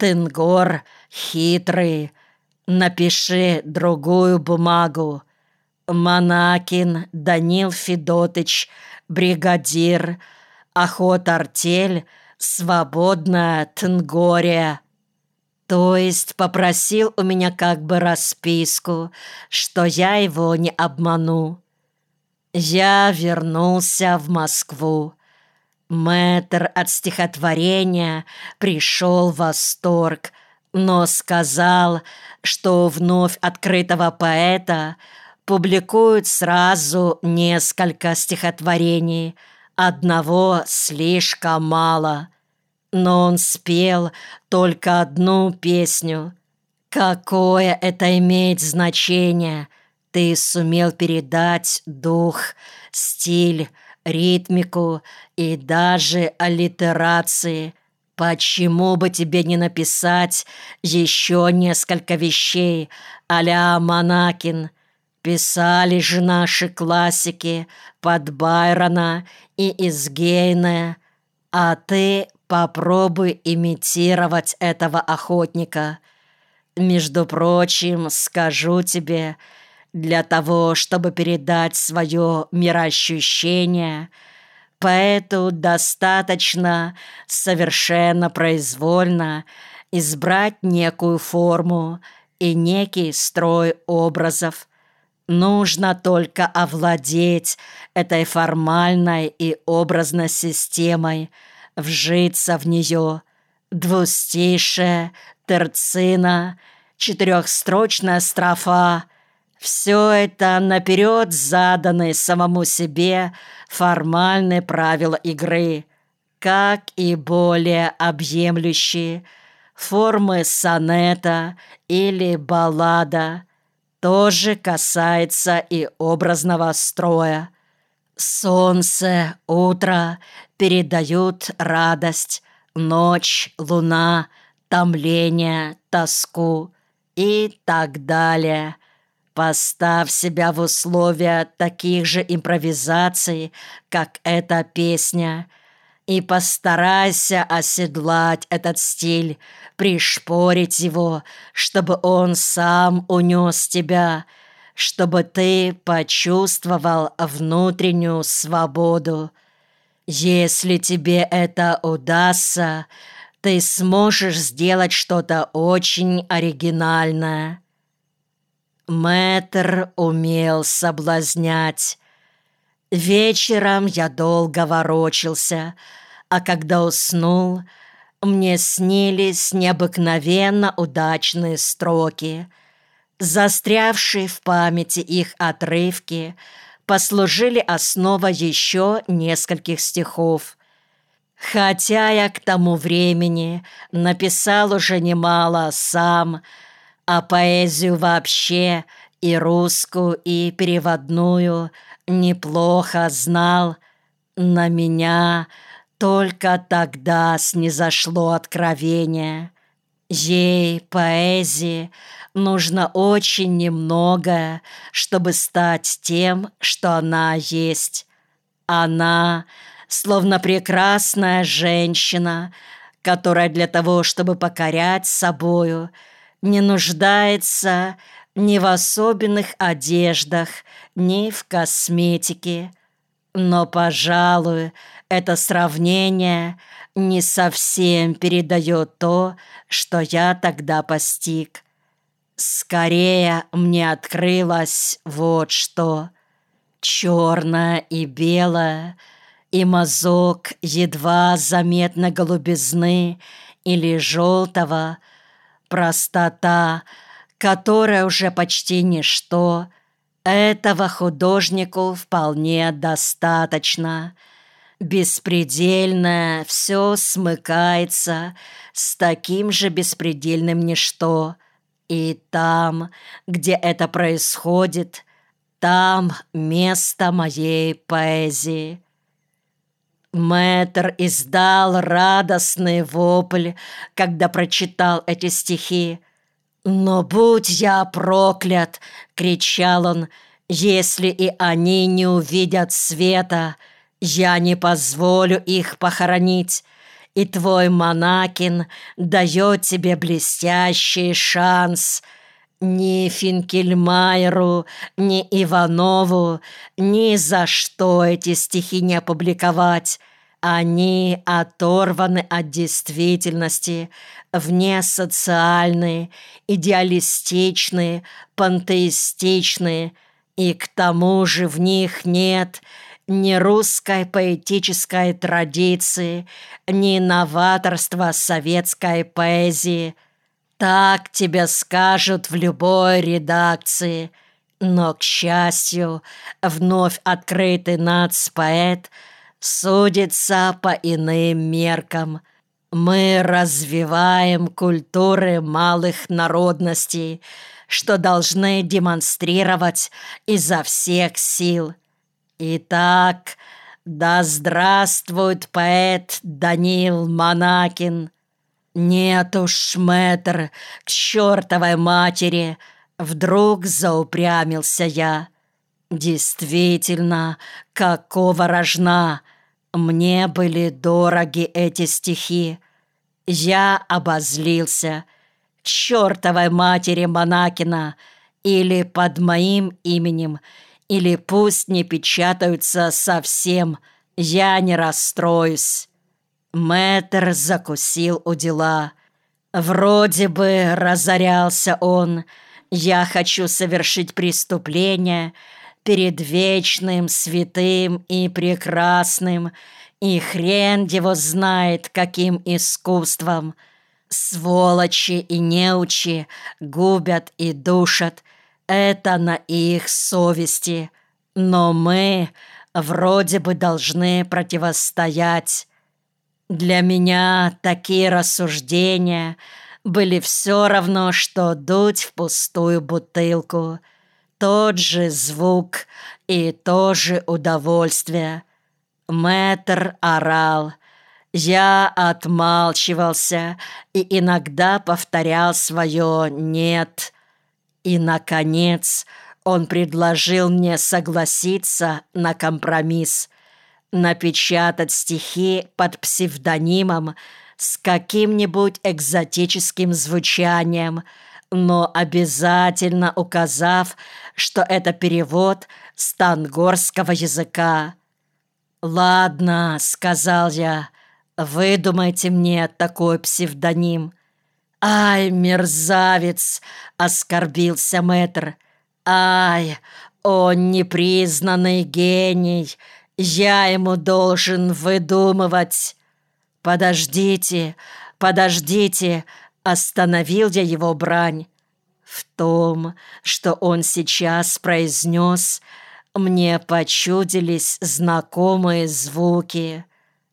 Тенгор хитрый, напиши другую бумагу. Монакин Данил Федотыч, бригадир, охот-артель, свободная Тенгория. То есть попросил у меня как бы расписку, что я его не обману. Я вернулся в Москву. Мэтр от стихотворения пришел в восторг, но сказал, что у вновь открытого поэта публикуют сразу несколько стихотворений, одного слишком мало. Но он спел только одну песню. Какое это имеет значение? Ты сумел передать дух, стиль, ритмику и даже аллитерации. Почему бы тебе не написать еще несколько вещей а-ля Монакин? Писали же наши классики под Байрона и из Гейне, а ты попробуй имитировать этого охотника. Между прочим, скажу тебе, для того, чтобы передать свое мироощущение, поэту достаточно совершенно произвольно избрать некую форму и некий строй образов. Нужно только овладеть этой формальной и образной системой, вжиться в нее. Двустишие, терцина, четырехстрочная строфа — все это наперед заданные самому себе формальные правила игры, как и более объемлющие формы сонета или баллада. Тоже касается и образного строя. Солнце, утро передают радость, ночь, луна, томление, тоску и так далее. Поставь себя в условия таких же импровизаций, как эта песня, и постарайся оседлать этот стиль, пришпорить его, чтобы он сам унес тебя, чтобы ты почувствовал внутреннюю свободу. Если тебе это удастся, ты сможешь сделать что-то очень оригинальное. Мэтр умел соблазнять. Вечером я долго ворочался, а когда уснул, мне снились необыкновенно удачные строки. Застрявшие в памяти их отрывки послужили основой еще нескольких стихов. Хотя я к тому времени написал уже немало сам, а поэзию вообще, и русскую, и переводную, неплохо знал, на меня только тогда снизошло откровение. Ей, поэзии, нужно очень немного, чтобы стать тем, что она есть. Она, словно прекрасная женщина, которая для того, чтобы покорять собою, не нуждается ни в особенных одеждах, ни в косметике. Но, пожалуй, это сравнение не совсем передает то, что я тогда постиг. Скорее мне открылось вот что. Черное и белое, и мазок едва заметно голубизны или желтого, простота, которая уже почти ничто, этого художнику вполне достаточно. Беспредельное все смыкается с таким же беспредельным ничто. И там, где это происходит, там место моей поэзии. Мэтр издал радостный вопль, когда прочитал эти стихи. «Но будь я проклят!» — кричал он. «Если и они не увидят света, я не позволю их похоронить, и твой Монакин дает тебе блестящий шанс. Ни Финкельмайеру, ни Иванову ни за что эти стихи не опубликовать. Они оторваны от действительности, внесоциальные, идеалистичные, пантеистичные, и к тому же в них нет ни русской поэтической традиции, ни новаторства советской поэзии. Так тебе скажут в любой редакции. Но, к счастью, вновь открытый нацпоэт судится по иным меркам. Мы развиваем культуры малых народностей, что должны демонстрировать изо всех сил. Итак, да здравствует поэт Даниил Монакин! «Нет уж, мэтр, к чертовой матери!» Вдруг заупрямился я. Действительно, какого рожна! Мне были дороги эти стихи. Я обозлился. К чертовой матери Монакина! Или под моим именем, или пусть не печатаются совсем, я не расстроюсь. Мэтр закусил у дела. Вроде бы разорялся он. Я хочу совершить преступление перед вечным, святым и прекрасным, и хрен его знает, каким искусством. Сволочи и неучи губят и душат. Это на их совести. Но мы вроде бы должны противостоять. Для меня такие рассуждения были все равно, что дуть в пустую бутылку. Тот же звук и то же удовольствие. Мэтр орал. Я отмалчивался и иногда повторял свое «нет». И, наконец, он предложил мне согласиться на компромисс. Напечатать стихи под псевдонимом с каким-нибудь экзотическим звучанием, но обязательно указав, что это перевод с тангорского языка. «Ладно», — сказал я, — «выдумайте мне такой псевдоним». «Ай, мерзавец!» — оскорбился мэтр. «Ай, он непризнанный гений! Я ему должен выдумывать!» «Подождите, подождите!» — остановил я его брань. В том, что он сейчас произнес, мне почудились знакомые звуки.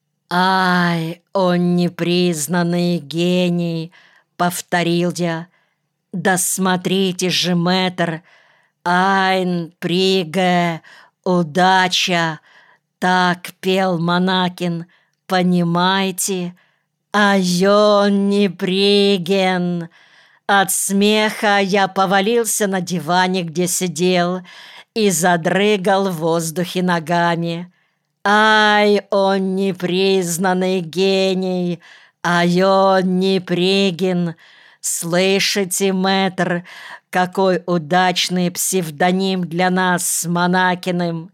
«Ай, он непризнанный гений!» — повторил я. «Да смотрите же, мэтр! Айн, приге, удача!» Так пел Монакин, понимаете? А он не приген. От смеха я повалился на диване, где сидел, и задрыгал в воздухе ногами. Ай, он непризнанный гений, а он не приген. Слышите, мэтр, какой удачный псевдоним для нас с Монакиным?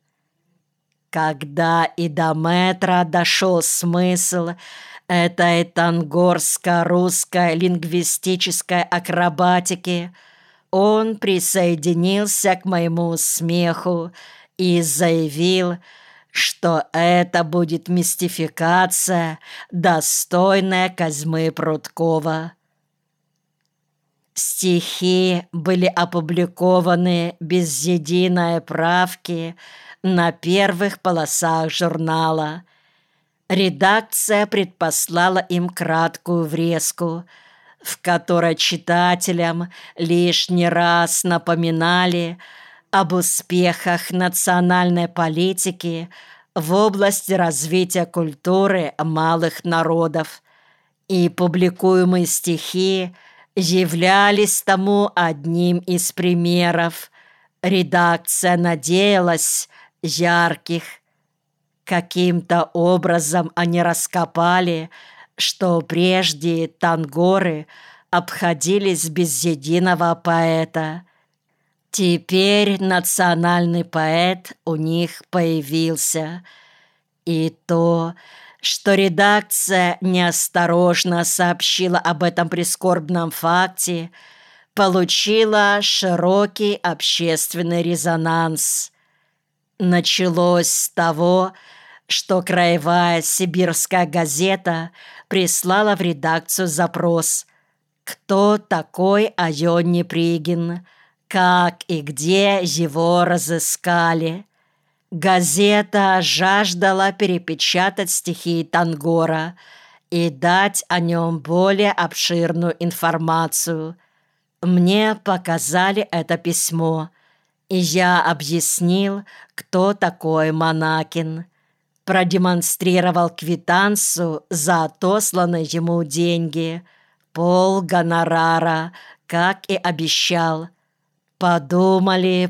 Когда и до мэтра дошел смысл этой тангорско-русской лингвистической акробатики, он присоединился к моему смеху и заявил, что это будет мистификация, достойная Козьмы Прудкова. Стихи были опубликованы без единой правки на первых полосах журнала. Редакция предпослала им краткую врезку, в которой читателям лишний раз напоминали об успехах национальной политики в области развития культуры малых народов, и публикуемые стихи являлись тому одним из примеров. Редакция надеялась ярких. Каким-то образом они раскопали что прежде тангоры обходились без единого поэта. Теперь национальный поэт у них появился. И то, что редакция неосторожно сообщила об этом прискорбном факте, получило широкий общественный резонанс. Началось с того, что Краевая сибирская газета прислала в редакцию запрос: кто такой Айон Непригин, как и где его разыскали. Газета жаждала перепечатать стихи Тангора и дать о нем более обширную информацию. Мне показали это письмо, и я объяснил, кто такой Монакин. Продемонстрировал квитанцию за отосланные ему деньги, пол гонорара, как и обещал. Подумали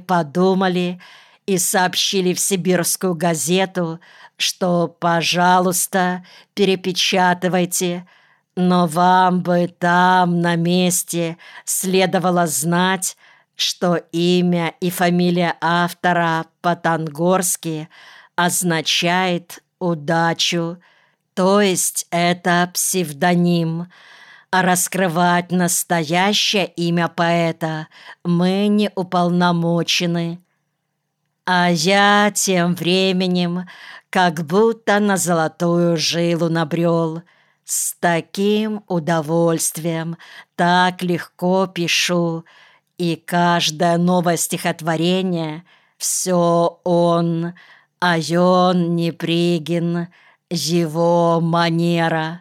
и сообщили в сибирскую газету, что, пожалуйста, перепечатывайте, но вам бы там, на месте, следовало знать, что имя и фамилия автора по-тангорски означает «удачу», то есть это псевдоним, а раскрывать настоящее имя поэта мы не уполномочены. А я тем временем как будто на золотую жилу набрел. С таким удовольствием, так легко пишу, и каждое новое стихотворение — все он, Айон Непригин, его манера.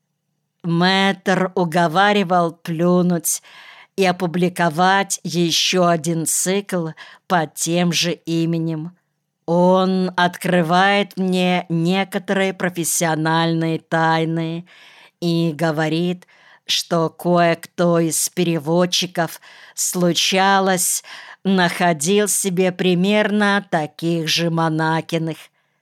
Мэтр уговаривал плюнуть и опубликовать еще один цикл под тем же именем. Он открывает мне некоторые профессиональные тайны и говорит, что кое-кто из переводчиков, случалось, находил себе примерно таких же Монакиных.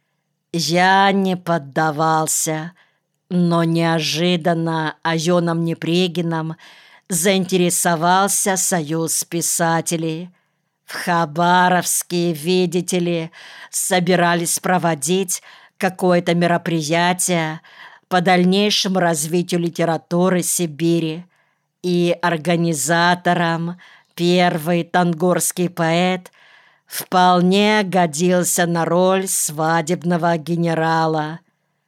Я не поддавался, но неожиданно Айоном Непригиным заинтересовался Союз писателей. В Хабаровске, видите ли, собирались проводить какое-то мероприятие по дальнейшему развитию литературы Сибири, и организатором первый тангорский поэт вполне годился на роль свадебного генерала.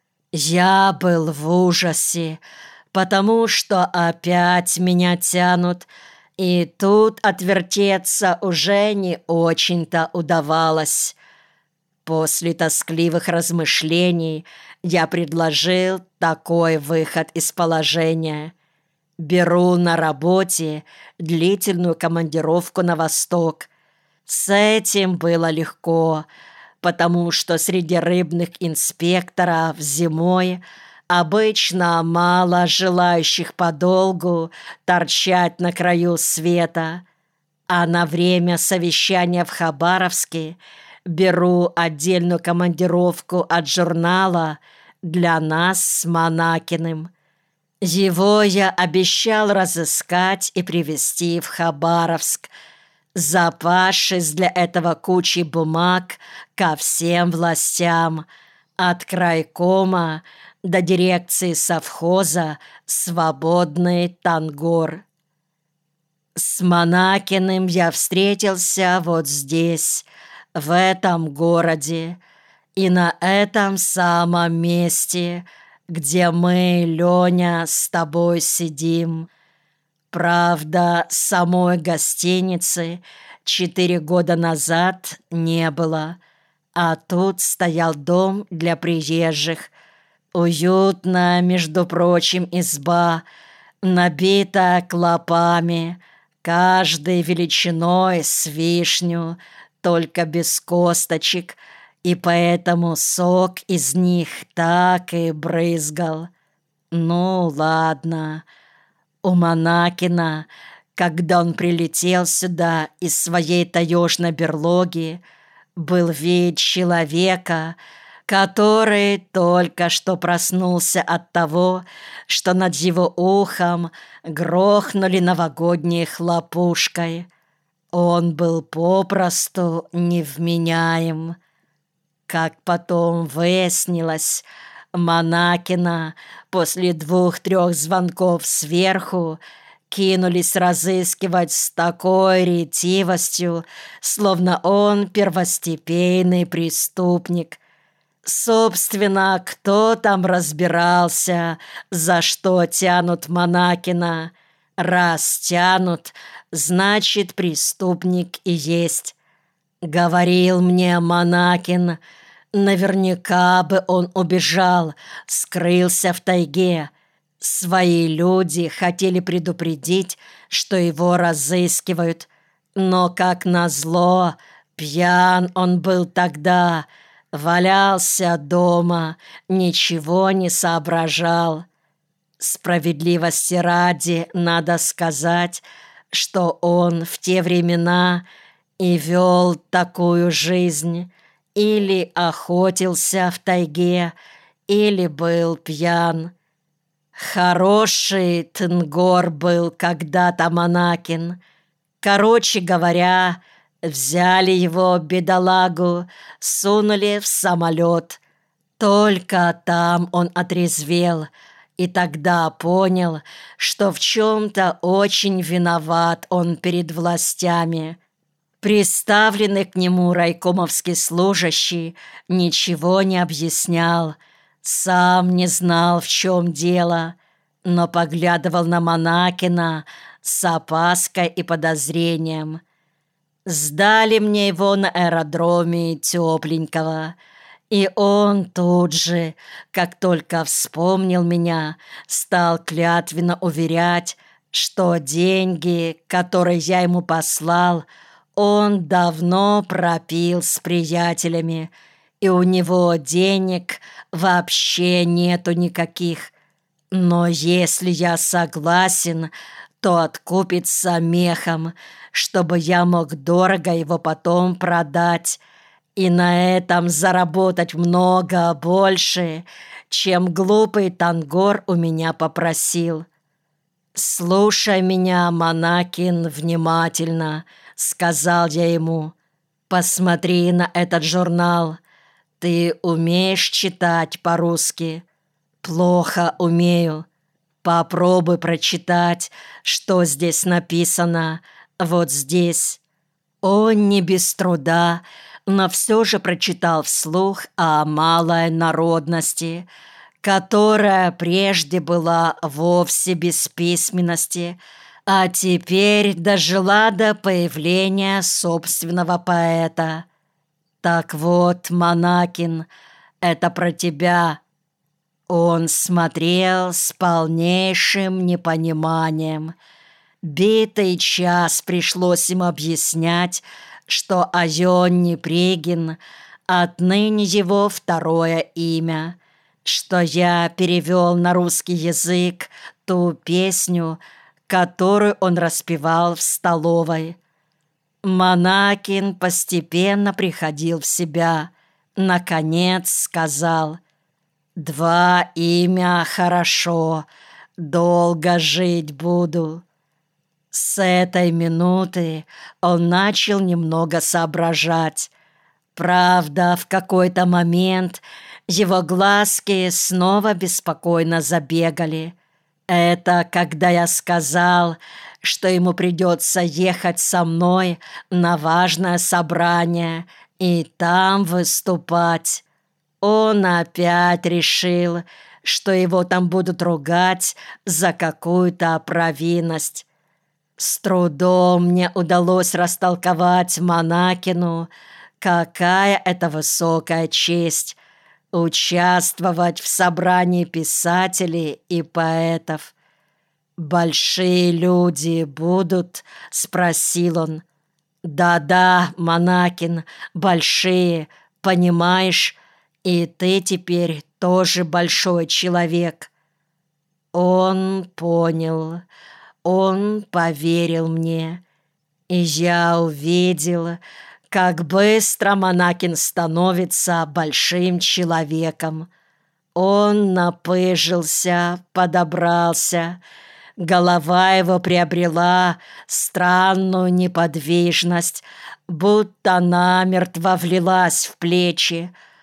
Я был в ужасе, потому что опять меня тянут, и тут отвертеться уже не очень-то удавалось. После тоскливых размышлений я предложил такой выход из положения. Беру на работе длительную командировку на восток. С этим было легко, потому что среди рыбных инспекторов зимой обычно мало желающих подолгу торчать на краю света, а на время совещания в Хабаровске беру отдельную командировку от журнала для нас с Монакиным. Его я обещал разыскать и привезти в Хабаровск, запасшись для этого кучей бумаг ко всем властям, от крайкома до дирекции совхоза «Свободный Тангор». С Монакиным я встретился вот здесь, в этом городе, и на этом самом месте, где мы, Леня, с тобой сидим. Правда, самой гостиницы 4 года назад не было, а тут стоял дом для приезжих. Уютная, между прочим, изба, набита клопами, каждой величиной с вишню, только без косточек, и поэтому сок из них так и брызгал. Ну, ладно. У Монакина, когда он прилетел сюда из своей таежной берлоги, был вид человека, который только что проснулся от того, что над его ухом грохнули новогодней хлопушкой. Он был попросту невменяем. Как потом выяснилось, Монакина после 2-3 звонков сверху кинулись разыскивать с такой ретивостью, словно он первостепенный преступник. Собственно, кто там разбирался, за что тянут Монакина? Раз тянут, значит, преступник и есть. Говорил мне Монакин, наверняка бы он убежал, скрылся в тайге. Свои люди хотели предупредить, что его разыскивают, но, как назло, пьян он был тогда, валялся дома, ничего не соображал. Справедливости ради надо сказать, что он в те времена и вел такую жизнь, или охотился в тайге, или был пьян. Хороший тенгор был когда-то Монакин. Короче говоря, взяли его, бедолагу, сунули в самолет. Только там он отрезвел, и тогда понял, что в чем-то очень виноват он перед властями. Приставленный к нему райкомовский служащий ничего не объяснял, сам не знал, в чем дело, но поглядывал на Монакина с опаской и подозрением. Сдали мне его на аэродроме тепленького, и он тут же, как только вспомнил меня, стал клятвенно уверять, что деньги, которые я ему послал, он давно пропил с приятелями, и у него денег вообще нету никаких. Но если я согласен, то откупится мехом, чтобы я мог дорого его потом продать и на этом заработать много больше, чем глупый тангор у меня попросил. «Слушай меня, Монакин, внимательно», — сказал я ему. «Посмотри на этот журнал. Ты умеешь читать по-русски?» «Плохо умею. Попробуй прочитать, что здесь написано. Вот здесь». Он не без труда, но все же прочитал вслух о малой народности, которая прежде была вовсе без письменности, а теперь дожила до появления собственного поэта. Так вот, Монакин, это про тебя. Он смотрел с полнейшим непониманием. Битый час пришлось ему объяснять, что Айонни Пригин отныне его второе имя, что я перевел на русский язык ту песню, которую он распевал в столовой. Монакин постепенно приходил в себя. Наконец сказал: «2 имя хорошо, долго жить буду». С этой минуты он начал немного соображать. Правда, в какой-то момент его глазки снова беспокойно забегали. Это когда я сказал, что ему придется ехать со мной на важное собрание и там выступать. Он опять решил, что его там будут ругать за какую-то провинность. С трудом мне удалось растолковать Монакину, какая это высокая честь — участвовать в собрании писателей и поэтов. «Большие люди будут?» — спросил он. «Да-да, Монакин, большие, понимаешь, и ты теперь тоже большой человек». Он понял, он поверил мне, и я увидел, Как быстро Монакин становится большим человеком. Он напыжился, подобрался. Голова его приобрела странную неподвижность, будто намертво влилась в плечи.